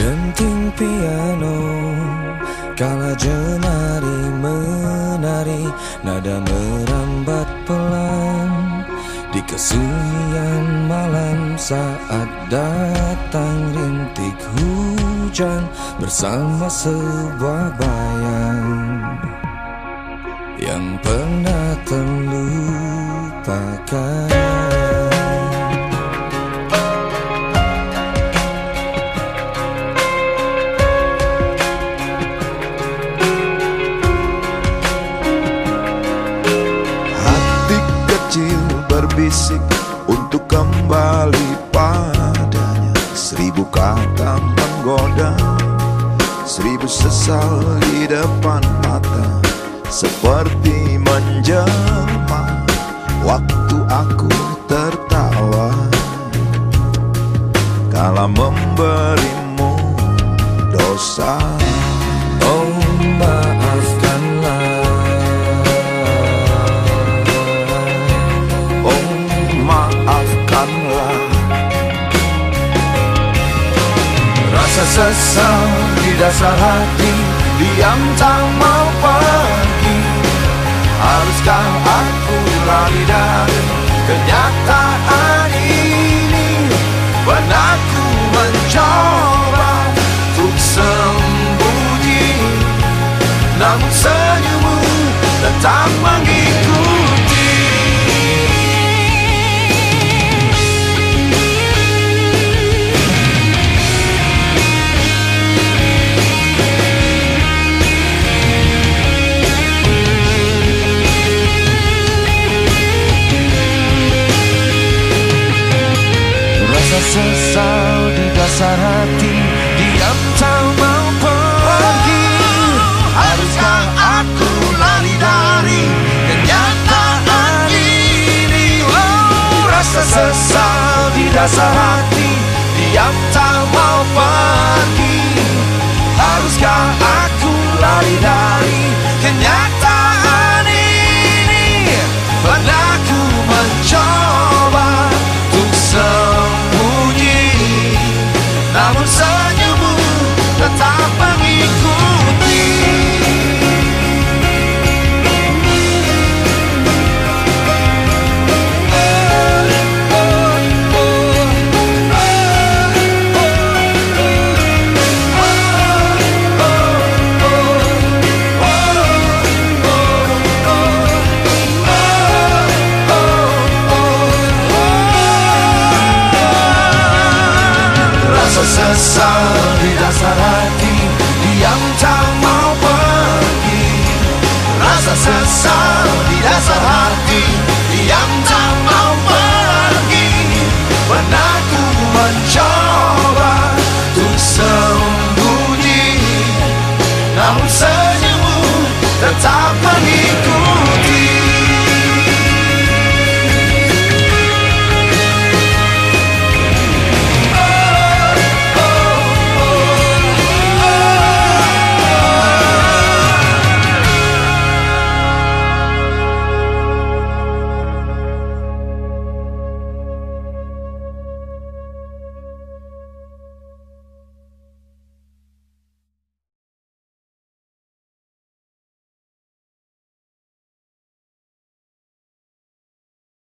Denting piano kala jemari menari, nada merambat pelan di kesunyian malam saat datang rintik hujan bersama sebuah bayang yang pernah terlupakan. Berbisik untuk kembali padanya, 1000 kata menggoda, 1000 sesal di depan mata, seperti menjelma waktu aku tertawa kala memberimu dosa. Oh, maafkanlah, maafkanlah. Rasa sesal di dasar hati, diam tak mau pergi. Haruskah aku lari dari kenyataan ini? Pernah ku mencoba untuk sembunyi, namun senyummu tetap mengikuti. Sesal di dasar hati, diam tak mau pergi. Haruskah aku lari dari kenyataan ini? Oh, rasa sesal di dasar hati, diam tak mau pergi. Haruskah aku lari dari kenyataan ini? Pernah ku mencoba untuk namun senyummu tetap mengikuti. Sesal di dasar hati, diam tak mau pergi. Rasa sesal di dasar hati, diam tak